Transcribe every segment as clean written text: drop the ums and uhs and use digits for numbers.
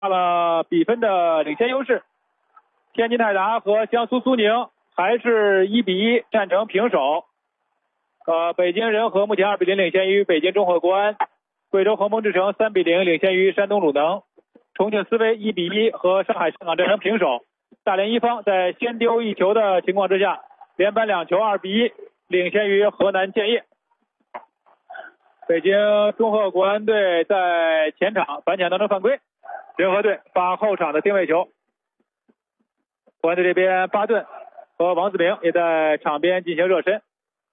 了比分的领先优势。天津泰达和江苏苏宁还是1-1战成平手。北京人和目前2-0领先于北京中赫国安，贵州恒丰智诚3-0领先于山东鲁能，重庆斯威1-1和上海上港战成平手。大连一方在先丢1球的情况之下，连扳2球2-1领先于河南建业。北京中赫国安队在前场反抢当中犯规，人和队发后场的定位球。国安队这边巴顿和王子明也在场边进行热身。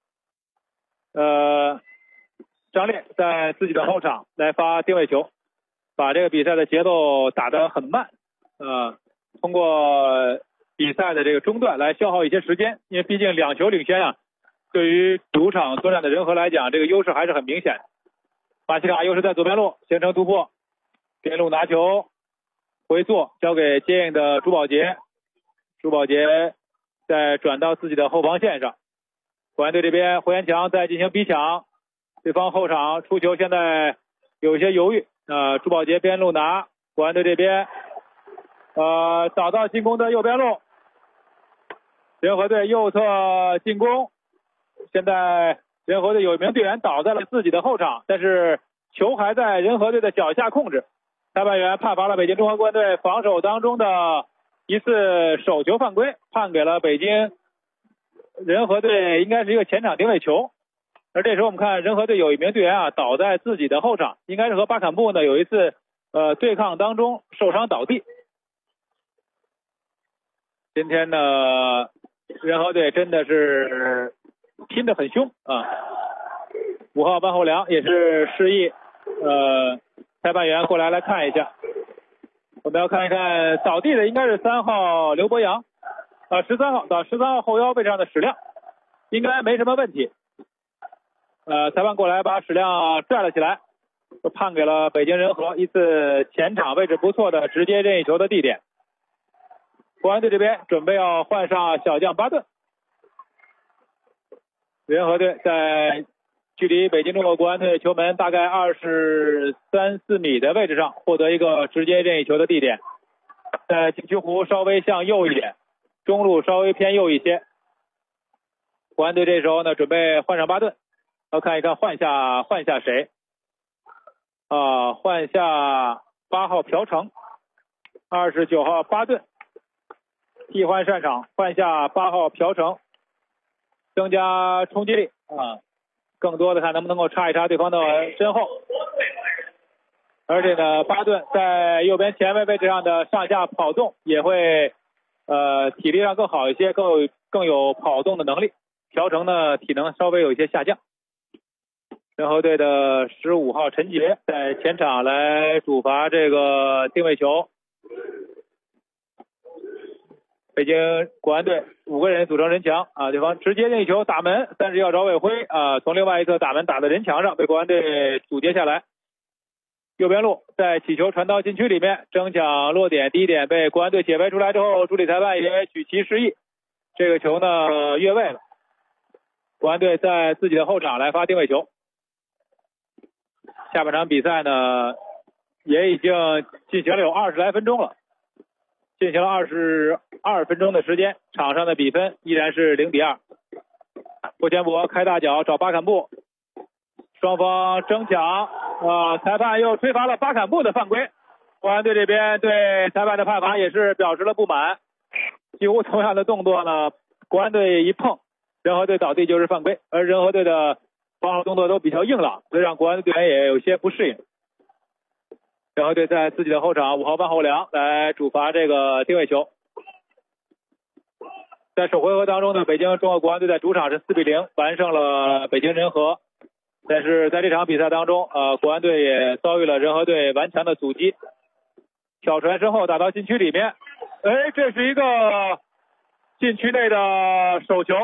张烈在自己的后场来发定位球，把这个比赛的节奏打得很慢。通过比赛的这个中断来消耗一些时间，因为毕竟2球领先啊，对于主场作战的人和来讲，这个优势还是很明显。马西卡优势在左边路形成突破，边路拿球回做，交给接应的朱宝杰，朱宝杰再转到自己的后防线上。国安队这边胡延强在进行逼抢，对方后场出球现在有一些犹豫。朱宝杰边路拿，国安队这边找到进攻的右边路，人和队右侧进攻，现在人和队有一名队员倒在了自己的后场，但是球还在人和队的脚下控制。裁判员判罚了北京中赫国安队防守当中的一次手球犯规，判给了北京人和队应该是一个前场定位球。而这时候我们看人和队有一名队员倒在自己的后场，应该是和巴坎布呢有一次对抗当中受伤倒地。今天呢人和队真的是拼得很凶5号班厚良也是示意裁判员过来看一下。我们要看一看倒地的应该是3号刘博洋13号到13号后腰位置上的史亮，应该没什么问题。裁判过来把史亮拽了起来，判给了北京人和一次前场位置不错的直接任意球的地点。国安队这边准备要换上小将巴顿。人和队在距离北京中赫国安队球门大概23-24米的位置上获得一个直接任意球的地点，在禁区弧稍微向右一点，中路稍微偏右一些。国安队这时候呢准备换上巴顿，要看一看换下谁换下8号朴成，29号巴顿替换上场，换下8号朴成，增加冲击力更多的看能不能够插一插对方的身后。而且呢巴顿在右边前卫位置上的上下跑动也会体力上更好一些，更有跑动的能力。朴成呢体能稍微有一些下降。人和队的15号陈杰在前场来主罚这个定位球。北京国安队5个人组成人墙对方直接任意球打门，但是要找韦辉从另外一侧打门打到人墙上，被国安队阻截下来。右边路在起球传到禁区里面，争抢落点低点被国安队解围出来之后，主理裁判也举旗示意，这个球呢越位了。国安队在自己的后场来发定位球。下半场比赛呢也已经进行了有20来分钟了，进行了22分钟的时间，场上的比分依然是0-2。霍建博开大脚找巴坎布，双方争抢裁判又吹罚了巴坎布的犯规。国安队这边对裁判的判罚也是表示了不满，几乎同样的动作呢，国安队一碰，人和队倒地就是犯规，而人和队的防守动作都比较硬朗，所以让国安队员也有些不适应。人和队在自己的后场5号班厚良来主罚这个定位球。在首回合当中呢，北京中赫国安队在主场是4-0完胜了北京人和，但是在这场比赛当中国安队也遭遇了人和队顽强的阻击，挑传身后打到禁区里面，这是一个禁区内的手球，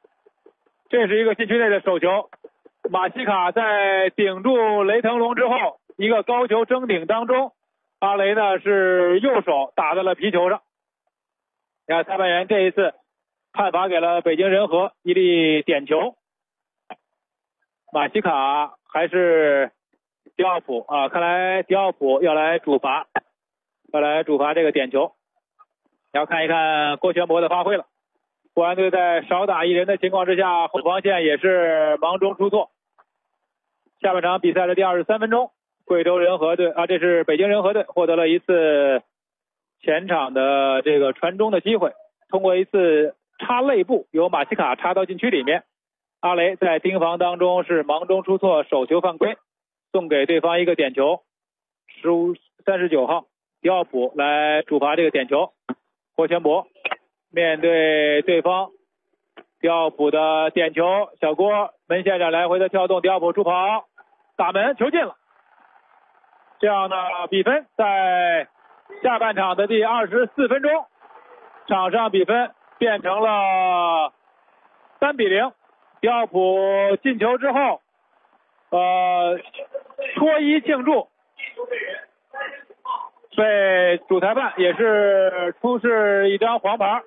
马西卡在顶住雷腾龙之后，一个高球争顶当中，阿雷呢是右手打在了皮球上。你看裁判员这一次判罚给了北京人和一粒点球。马西卡还是迪奥普看来迪奥普要来主罚。 要来主罚这个点球。要看一看郭全博的发挥了。国安队在少打一人的情况之下，后防线也是忙中出错。下半场比赛的第23分钟，贵州人和队这是北京人和队获得了一次前场的这个传中的机会，通过一次插肋部，由马西卡插到禁区里面，阿雷在盯防当中是忙中出错，手球犯规，送给对方一个点球。39号迪奥普来主罚这个点球。郭全博面对对方迪奥普的点球，小郭门线上来回的跳动，迪奥普助跑打门，球进了。这样的比分在下半场的第24分钟，场上比分变成了3-0。迪奥普进球之后脱衣庆祝，被主裁判也是出示一张黄牌，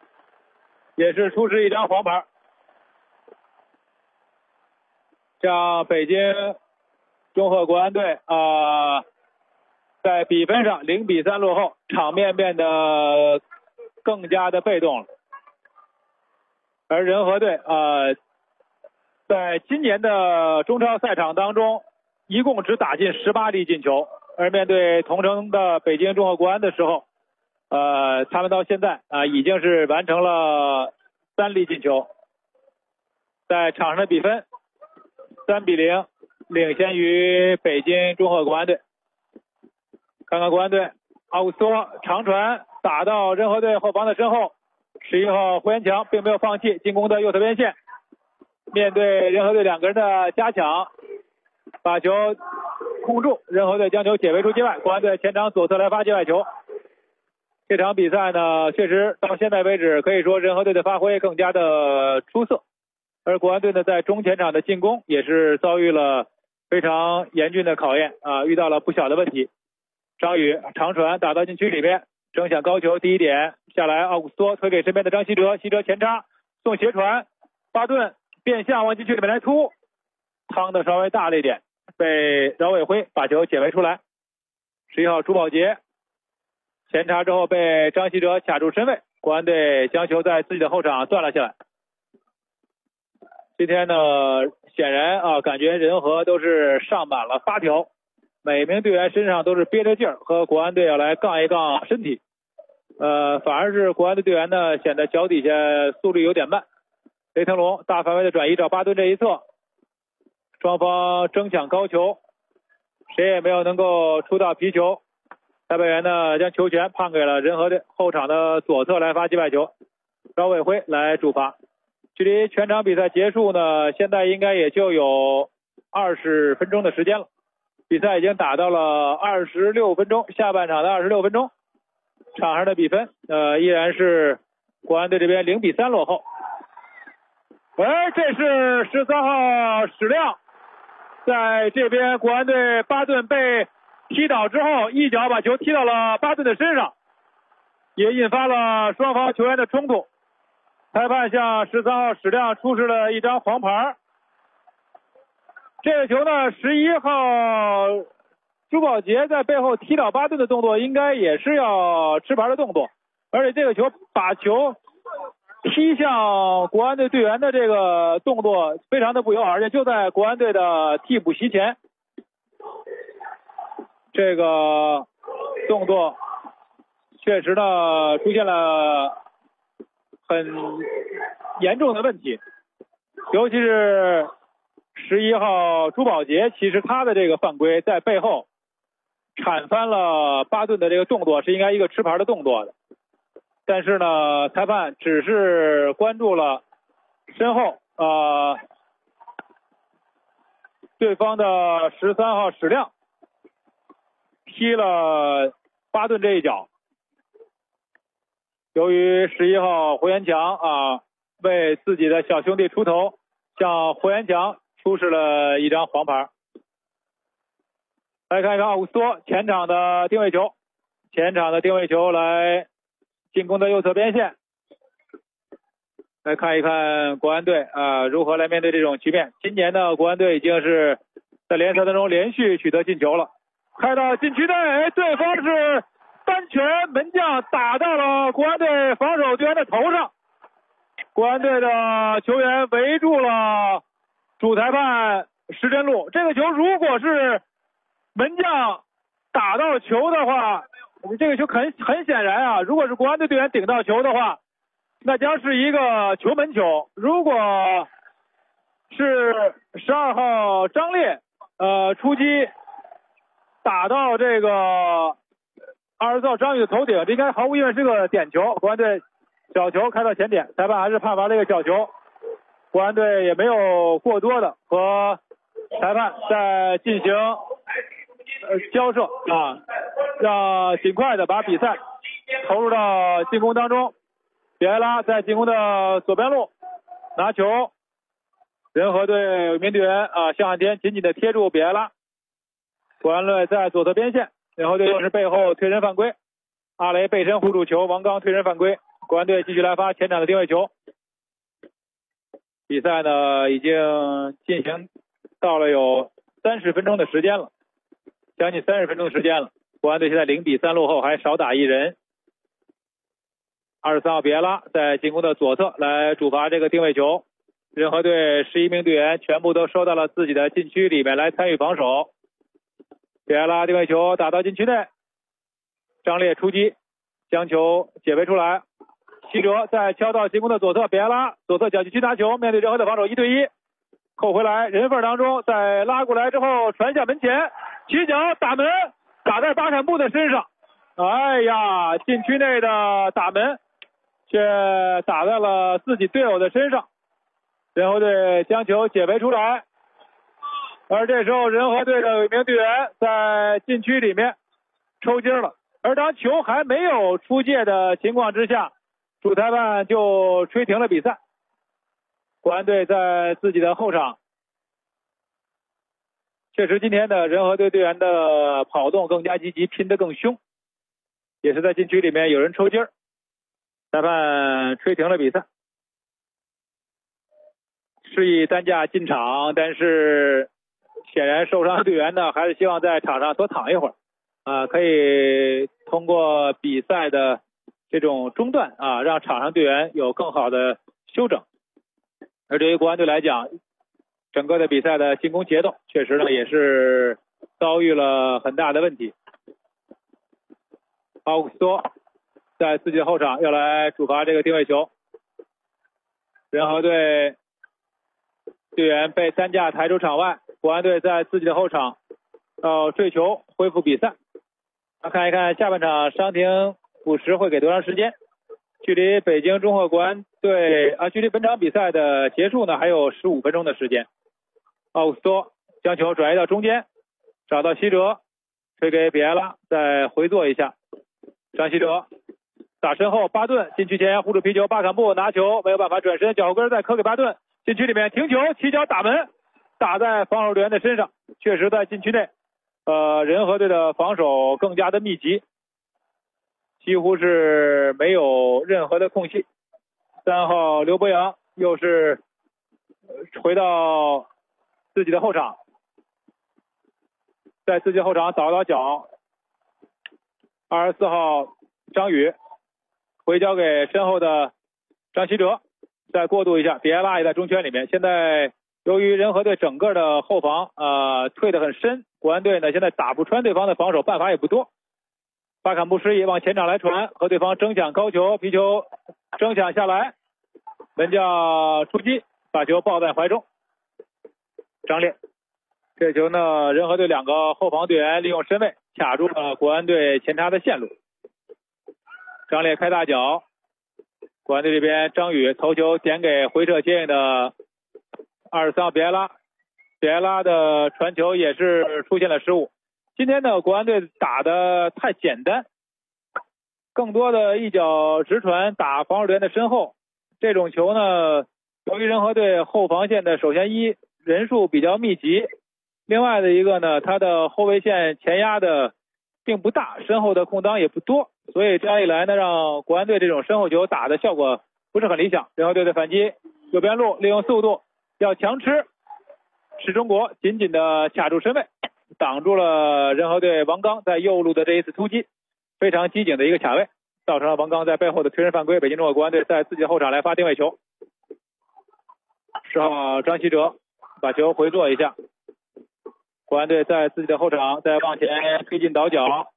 让北京中赫国安队在比分上0-3落后，场面变得更加的被动了。而人和队在今年的中超赛场当中，一共只打进18粒进球，而面对同城的北京中赫国安的时候，他们到现在已经是完成了3粒进球，在场上的比分3-0，领先于北京中赫国安队。看看国安队，奥古斯托长传打到人和队后防的身后，11号胡延强并没有放弃进攻的右侧边线，面对人和队2个人的加强，把球控住，人和队将球解围出界外，国安队前场左侧来发界外球。这场比赛呢，确实到现在为止可以说人和队的发挥更加的出色，而国安队呢在中前场的进攻也是遭遇了非常严峻的考验遇到了不小的问题。张宇长传打到禁区里面，争抢高球，第一点下来，奥古斯托推给身边的张稀哲，稀哲前插送斜传，巴顿变向往禁区里面来突，趟的稍微大了一点，被饶伟辉把球解围出来。11号朱宝杰前插之后被张稀哲卡住身位，国安队将球在自己的后场断了下来。今天呢，显然感觉人和都是上满了发条，每名队员身上都是憋着劲儿，和国安队要来杠一杠身体。反而是国安的队员呢，显得脚底下速率有点慢。雷腾龙大范围的转移找巴顿这一侧，双方争抢高球，谁也没有能够出到皮球。裁判员呢将球权判给了人和队后场的左侧来发界外球，饶伟辉来主罚。距离全场比赛结束呢，现在应该也就有20分钟的时间了。比赛已经打到了26分钟，下半场的26分钟，场上的比分依然是国安队这边0-3落后。这是13号史亮，在这边国安队巴顿被踢倒之后，一脚把球踢到了巴顿的身上，也引发了双方球员的冲突。裁判向13号史亮出示了一张黄牌。这个球呢，11号朱宝杰在背后踢倒巴顿的动作应该也是要吃牌的动作，而且这个球把球踢向国安队队员的这个动作非常的不友好，而且就在国安队的替补席前，这个动作确实呢出现了很严重的问题，尤其是11号朱宝杰，其实他的这个犯规在背后铲翻了巴顿的这个动作是应该一个吃牌的动作的，但是呢裁判只是关注了身后对方的13号史亮踢了巴顿这一脚。由于11号胡延强为自己的小兄弟出头，向胡延强出示了一张黄牌。来看一看奥古斯托前场的定位球，来进攻的右侧边线。来看一看国安队如何来面对这种局面。今年的国安队已经是在联赛当中连续取得进球了，开到禁区内，对方是单拳门将打到了国安队防守队员的头上，国安队的球员围住了主裁判石真路。这个球如果是门将打到球的话，这个球很显然啊，如果是国安队队员顶到球的话，那将是一个球门球。如果是12号张烈出击打到这个24号张宇的头顶，这应该毫无疑问是个点球。国安队角球开到前点，裁判还是判罚这个角球。国安队也没有过多的和裁判在进行交涉啊，让尽快的把比赛投入到进攻当中。比埃拉在进攻的左边路拿球，仁和队有一名队员向汉天紧紧的贴住比埃拉。国安队在左侧边线，仁和队又是背后推人犯规，阿雷背身护住球，王刚推人犯规。国安队继续来发前场的定位球。比赛呢已经进行到了有30分钟的时间了，将近30分钟的时间了。国安队现在0比3落后，还少打一人。23号比埃拉在进攻的左侧来主罚这个定位球。仁和队11名队员全部都收到了自己的禁区里面来参与防守。比埃拉定位球打到禁区内，张烈出击将球解围出来。西哲在敲到进攻的左侧，比埃拉左侧角禁区拿球，面对仁和的防守1对1，扣回来人缝当中，再拉过来之后传向门前，起脚打门，打在巴坎布的身上。哎呀，禁区内的打门却打在了自己队友的身上，仁和队将球解围出来。而这时候仁和队的有一名队员在禁区里面抽筋了，而当球还没有出界的情况之下，主裁判就吹停了比赛。国安队在自己的后场，确实今天的仁和队队员的跑动更加积极，拼得更凶，也是在禁区里面有人抽筋儿，裁判吹停了比赛，示意担架进场，但是显然受伤的队员呢还是希望在场上多躺一会儿可以通过比赛的这种中断让场上队员有更好的休整。而对于国安队来讲，整个的比赛的进攻节奏确实呢也是遭遇了很大的问题。奥古斯托在自己的后场要来主罚这个定位球，仁和队队员被担架抬出场外，国安队在自己的后场坠球恢复比赛。看一看下半场伤停补时会给多长时间。距离北京中赫国安队距离本场比赛的结束呢还有15分钟的时间。奥古斯托将球转移到中间，找到西哲，推给比埃拉，再回做一下。张稀哲打身后，巴顿禁区前护住皮球，巴坎布拿球没有办法转身，脚后跟再磕给巴顿，禁区里面停球，起脚打门，打在防守队员的身上。确实在禁区内仁和队的防守更加的密集，几乎是没有任何的空隙。3号刘博洋又是回到自己的后场，在自己后场倒脚。24号张宇回交给身后的张稀哲，再过渡一下，比埃拉也在中圈里面。现在由于仁和队整个的后防退得很深，国安队呢现在打不穿对方的防守，办法也不多。巴坎布示意往前场来传，和对方争抢高球，皮球争抢下来，门将出击，把球抱在怀中。张烈，这球呢仁和队2个后防队员利用身位卡住了国安队前插的线路。张烈开大脚，国安队这边张宇头球点给回撤接应的23号比埃拉，比埃拉的传球也是出现了失误。今天的国安队打得太简单，更多的一脚直传打防守队员的身后，这种球呢由于仁和队后防线的首先人数比较密集，另外的一个呢他的后卫线前压的并不大，身后的空当也不多，所以这样一来呢让国安队这种身后球打的效果不是很理想。仁和队的反击，右边路利用速度要强吃，史中国紧紧的卡住身位，挡住了仁和队王刚在右路的这一次突击。 非常机警的一个卡位，造成了王刚在背后的推人犯规。北京中赫国安队在自己的后场来发定位球，10号张稀哲把球回做一下，国安队在自己的后场再往前推进倒脚。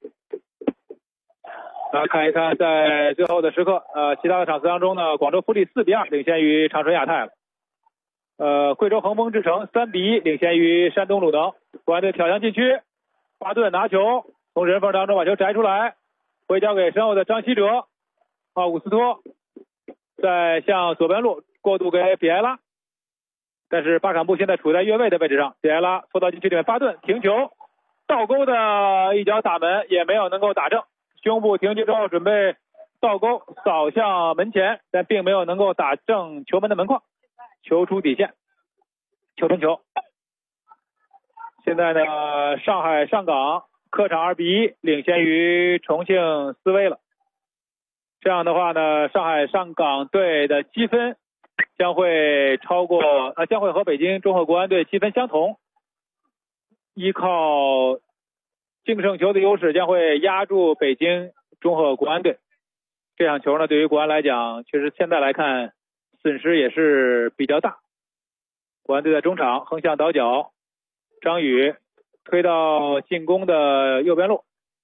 大家看一看，在最后的时刻，其他的场次当中呢，广州富力4比2领先于长春亚泰了。贵州恒丰智诚3比1领先于山东鲁能。国安队挑向禁区，巴顿拿球从人缝当中把球摘出来，回交给身后的张稀哲，奥古斯托再向左边路过渡给比埃拉，但是巴坎布现在处在越位的位置上，比埃拉拖到禁区里面，巴顿停球，倒钩的一脚打门也没有能够打正，胸部停球之后准备倒钩扫向门前，但并没有能够打正球门的门框，球出底线，球分球。现在呢，上海上港客场2比1领先于重庆斯威了。这样的话呢，上海上港队的积分将会和北京中赫国安队积分相同，依靠净胜球的优势将会压住北京中赫国安队。这场球呢，对于国安来讲，确实现在来看损失也是比较大。国安队在中场横向倒脚，张宇推到进攻的右边路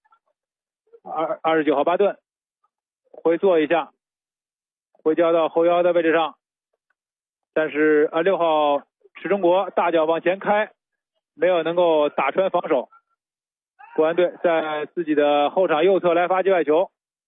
，29号巴顿回做一下，回交到后腰的位置上，但是6号池中国大脚往前开，没有能够打穿防守。国安队在自己的后场右侧来发界外球，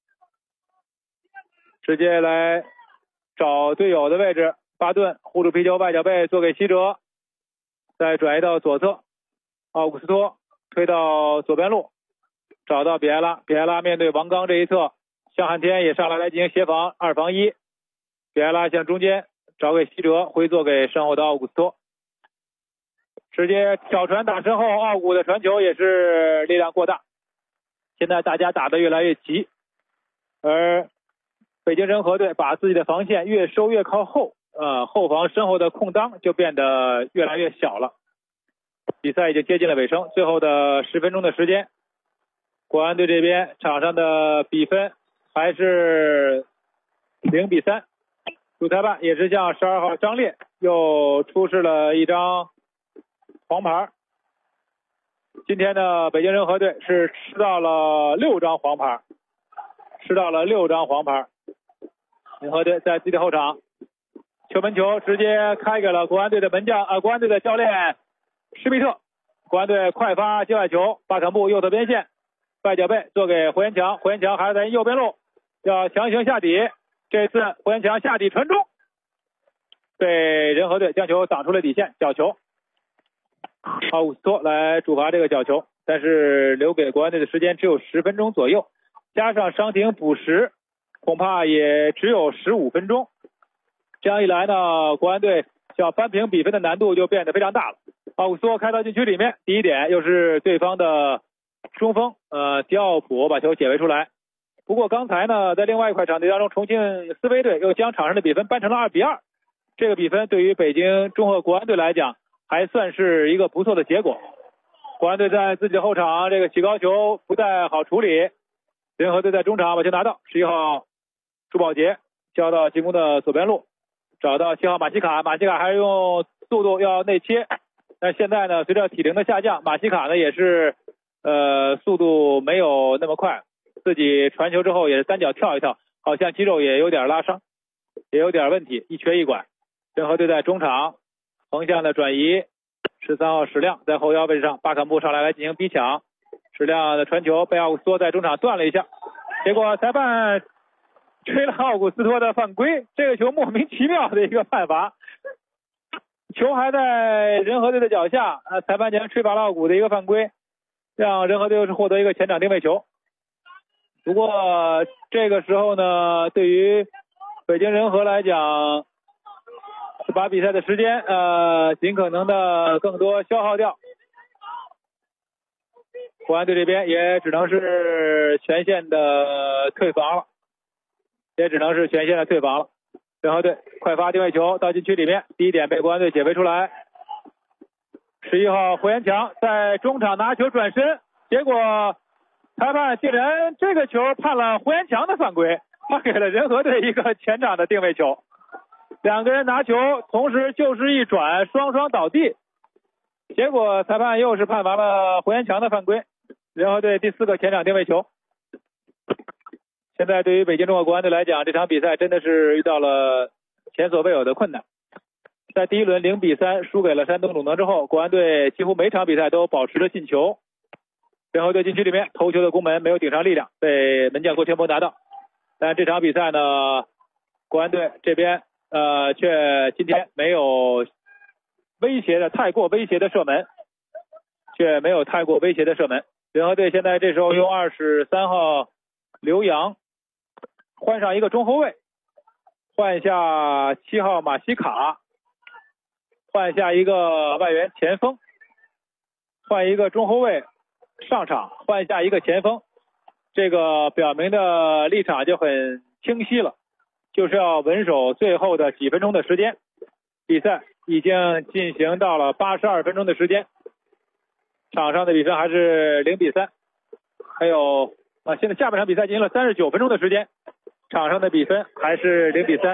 直接来找队友的位置，巴顿护住皮球，外脚背做给希哲，再转移到左侧，奥古斯托推到左边路，找到比埃拉，比埃拉面对王刚这一侧，向汉天也上来进行协防，2防1，比埃拉向中间找给希哲，回做给身后的奥古斯托，直接挑传打身后，奥古的传球也是力量过大。现在大家打得越来越急，而北京人和队把自己的防线越收越靠后，后防身后的空当就变得越来越小了。比赛已经接近了尾声，最后的10分钟的时间，国安队这边场上的比分还是0比3。主裁判也是向12号张烈又出示了一张黄牌。今天呢，北京人和队是吃到了6张黄牌，人和队在自己的后场，球门球直接开给了国安队的国安队的教练施密特。国安队快发界外球，巴坎布右侧边线，外脚背做给胡延强，胡延强还是在右边路，要强行下底，这次胡延强下底传中，被人和队将球挡出了底线，角球。奥古斯托来主罚这个角球，但是留给国安队的时间只有10分钟左右，加上伤停补时，恐怕也只有15分钟。这样一来呢，国安队要扳平比分的难度就变得非常大了。奥古斯托开到禁区里面，第一点又是对方的中锋迪奥普把球解围出来。不过刚才呢，在另外一块场地当中，重庆斯威队又将场上的比分扳成了2比2，这个比分对于北京中赫国安队来讲还算是一个不错的结果。国安队在自己的后场这个起高球不太好处理，人和队在中场把球拿到，11号朱宝杰交到进攻的左边路，找到7号马西卡还是用速度要内切，但现在呢，随着体龄的下降，马西卡呢也是速度没有那么快，自己传球之后也是单脚跳一跳，好像肌肉也有点拉伤，也有点问题，一瘸一拐。人和队在中场横向的转移，13号史亮在后腰位置上，巴坎布上来进行逼抢，史亮的传球被奥古斯托在中场断了一下，结果裁判吹了奥古斯托的犯规，这个球莫名其妙的一个判罚，球还在人和队的脚下，裁判前吹罚了奥古的一个犯规，让人和队又是获得一个前场定位球。不过这个时候呢，对于北京人和来讲，把比赛的时间尽可能的更多消耗掉。国安队这边也只能是全线的退防了，人和队快发定位球到禁区里面，第一点被国安队解围出来。11号胡延强在中场拿球转身，结果裁判竟然这个球判了胡延强的犯规，判给了仁和队一个前场的定位球。两个人拿球同时就事一转，双双倒地。结果裁判又是判罚了胡延强的犯规，仁和队第4个前场定位球。现在对于北京中国国安队来讲，这场比赛真的是遇到了前所未有的困难。在第1轮0-3输给了山东鲁能之后，国安队几乎每场比赛都保持着进球。仁和队禁区里面头球的攻门没有顶上力量，被门将郭全博拿到。但这场比赛呢，国安队这边却今天没有太过威胁的射门，仁和队现在这时候用23号刘洋换上一个中后卫，换下7号马西卡，换下一个外援前锋，换一个中后卫上场，换下一个前锋。这个表明的立场就很清晰了，就是要稳守最后的几分钟的时间。比赛已经进行到了82分钟的时间，场上的比分还是0-3。还有现在下半场比赛进行了39分钟的时间，场上的比分还是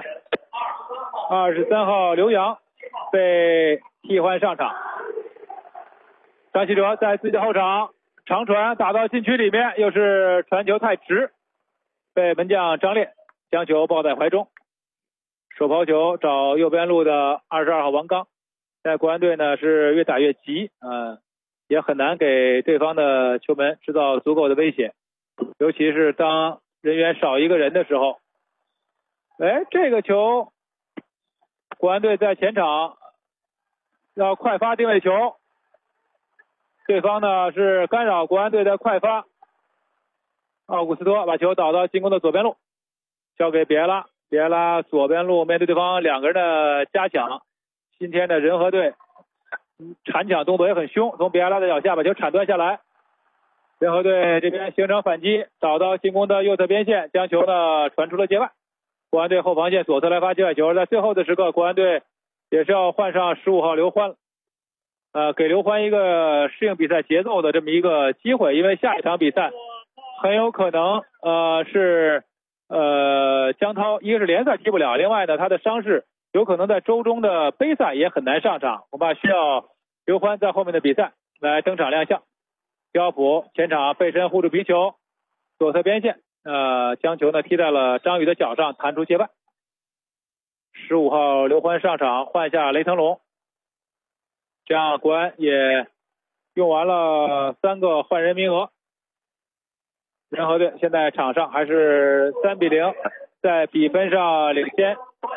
0-3。23号刘洋被替换上场，张稀哲在自己的后场长传打到禁区里面，又是传球太直，被门将张烈将球抱在怀中。手抛球找右边路的22号王刚，在国安队呢是越打越急，也很难给对方的球门制造足够的威胁，尤其是当人员少一个人的时候。这个球国安队在前场要快发定位球，对方呢是干扰国安队的快发，奥古斯托把球导到进攻的左边路，交给比埃拉左边路面对对方2个人的加强。今天的仁和队铲抢动作也很凶，从比埃拉的脚下把球铲断下来，仁和队这边形成反击，导到进攻的右侧边线，将球呢传出了界外。国安队后防线左侧来发界外球，在最后的时刻国安队也是要换上15号刘欢了，给刘欢一个适应比赛节奏的这么一个机会，因为下一场比赛很有可能是江涛一个是联赛踢不了，另外呢他的伤势有可能在周中的杯赛也很难上场，恐怕需要刘欢在后面的比赛来登场亮相。刁普前场背身护住皮球，左侧边线将球呢踢在了张宇的脚上，弹出界外。15号刘欢上场换下雷腾龙，这样国安也用完了3个换人名额。仁和队现在场上还是3-0，在比分上领先。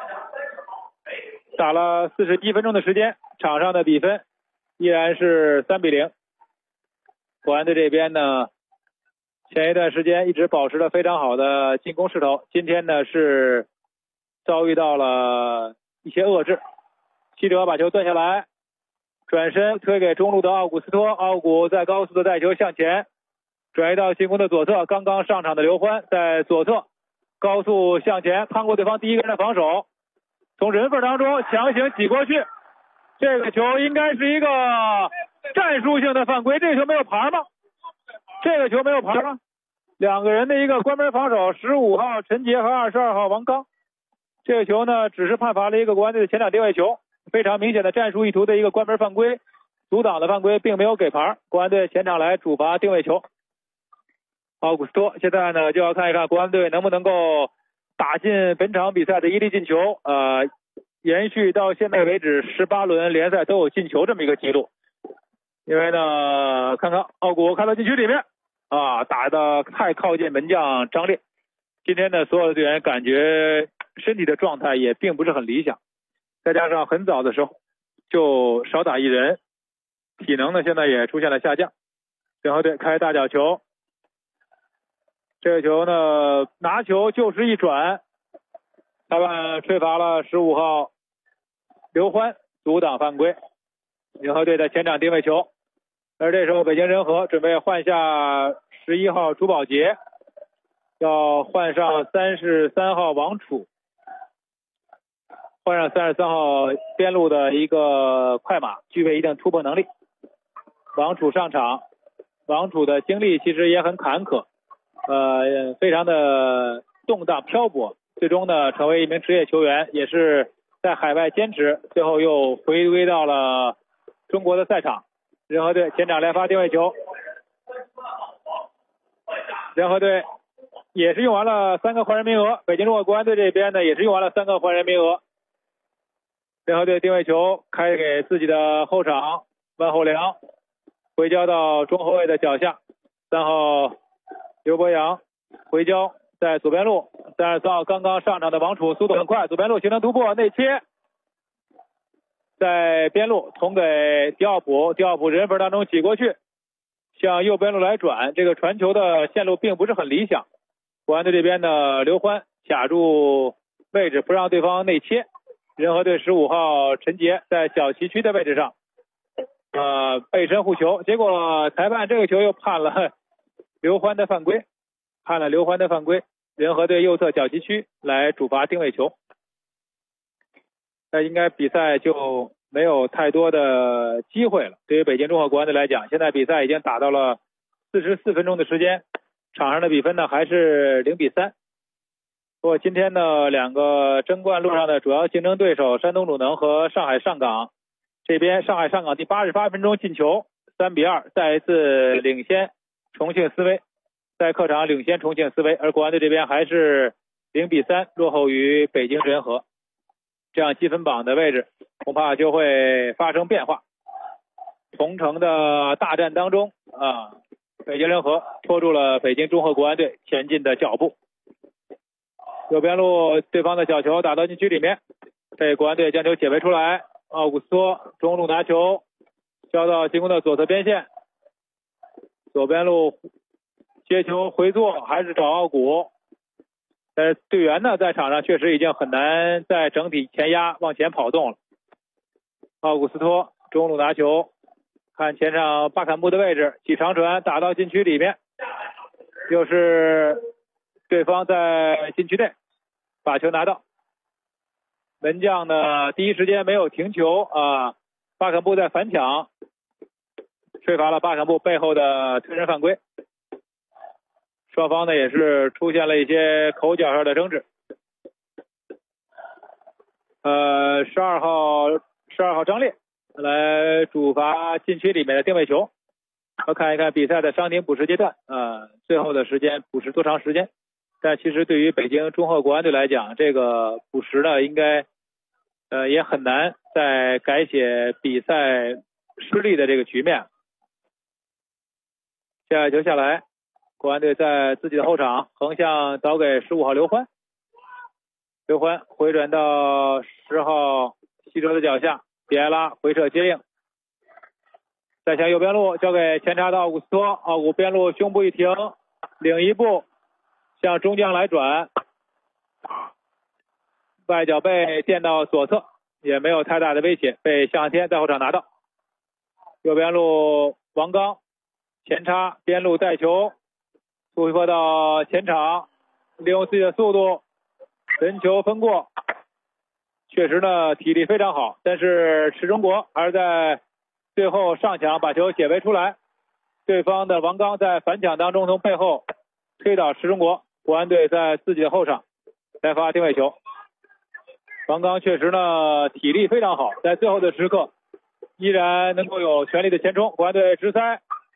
打了41分钟的时间，场上的比分依然是3-0。国安队这边呢，前一段时间一直保持了非常好的进攻势头，今天呢是遭遇到了一些遏制。希哲把球断下来，转身推给中路的奥古斯托，奥古在高速的带球向前，转移到进攻的左侧，刚刚上场的刘欢在左侧高速向前，趟过对方第一个人的防守，从人缝当中强行挤过去。这个球应该是一个战术性的犯规，这个球没有牌吗？两个人的一个关门防守，15号陈杰和22号王刚。这个球呢只是判罚了一个国安队的前场定位球，非常明显的战术意图的一个关门犯规，阻挡的犯规并没有给牌。国安队前场来主罚定位球。奥古斯托现在呢就要看一看国安队能不能够打进本场比赛的1粒进球，延续到现在为止18轮联赛都有进球这么一个记录。因为呢看看奥古看到禁区里面打得太靠近门将张烈，今天的所有的队员感觉身体的状态也并不是很理想，再加上很早的时候就少打一人，体能呢现在也出现了下降。仁和队开大角球，这个球呢拿球就事一转，裁判吹罚了15号刘欢阻挡犯规，仁和队的前场定位球。而这时候北京人和准备换下11号朱宝杰，要换上33号王楚，换上33号边路的一个快马，具备一定突破能力。王楚上场， 王楚的经历其实也很坎坷，非常的动荡漂泊，最终呢成为一名职业球员，也是在海外坚持，最后又回归到了中国的赛场。仁和队前场来发定位球，仁和队也是用完了3个换人名额，北京中国国安队这边呢也是用完了3个换人名额。仁和队定位球开给自己的后场万厚良，回交到中后卫的脚下，3号刘博洋回交在左边路，34号刚刚上场的王楚速度很快，左边路形成突破内切，在边路捅给迪奥普，迪奥普人缝当中挤过去，向右边路来转，这个传球的线路并不是很理想。国安队这边的刘欢卡住位置不让对方内切，仁和队15号陈杰在小旗区的位置上背身护球，结果裁判这个球又判了刘欢的犯规，仁和队右侧小旗区来主罚定位球。那应该比赛就没有太多的机会了。对于北京中赫国安队来讲，现在比赛已经打到了44分钟的时间，场上的比分呢还是0-3。不过今天呢2个争冠路上的主要竞争对手山东鲁能和上海上港，这边上海上港第88分钟进球3-2，再一次领先重庆斯威，在客场领先重庆斯威，而国安队这边还是0-3落后于北京人和。这样积分榜的位置恐怕就会发生变化。同城的大战当中北京人和拖住了北京中赫国安队前进的脚步。右边路对方的角球打到禁区里面，被国安队将球解围出来，奥古斯托中路拿球交到进攻的左侧边线，左边路接球回做还是找奥古，队员呢在场上确实已经很难在整体前压往前跑动了。奥古斯托中路拿球，看前场巴坎布的位置，起长传打到禁区里面，又是对方在禁区内把球拿到，门将呢第一时间没有停球巴坎布在反抢，吹罚了巴坎布背后的推人犯规。双方呢也是出现了一些口角上的争执。12号张烈来主罚禁区里面的定位球。要看一看比赛的伤停补时阶段最后的时间补时多长时间。但其实对于北京中赫国安队来讲，这个补时呢应该也很难再改写比赛失利的这个局面。下球下来，国安队在自己的后场横向导给15号刘欢，刘欢回转到10号西哲的脚下，比埃拉回撤接应，再向右边路交给前插的奥古斯托，奥古边路胸部一停，领一步向中将来转，外脚被垫到左侧，也没有太大的威胁，被向天在后场拿到。右边路王刚前插边路带球突破到前场，利用自己的速度人球分过，确实呢体力非常好，但是池中国还是在最后上抢把球解围出来，对方的王刚在反抢当中从背后推倒池中国，国安队在自己的后场来发定位球。王刚确实呢体力非常好，在最后的时刻依然能够有全力的前冲，国安队直塞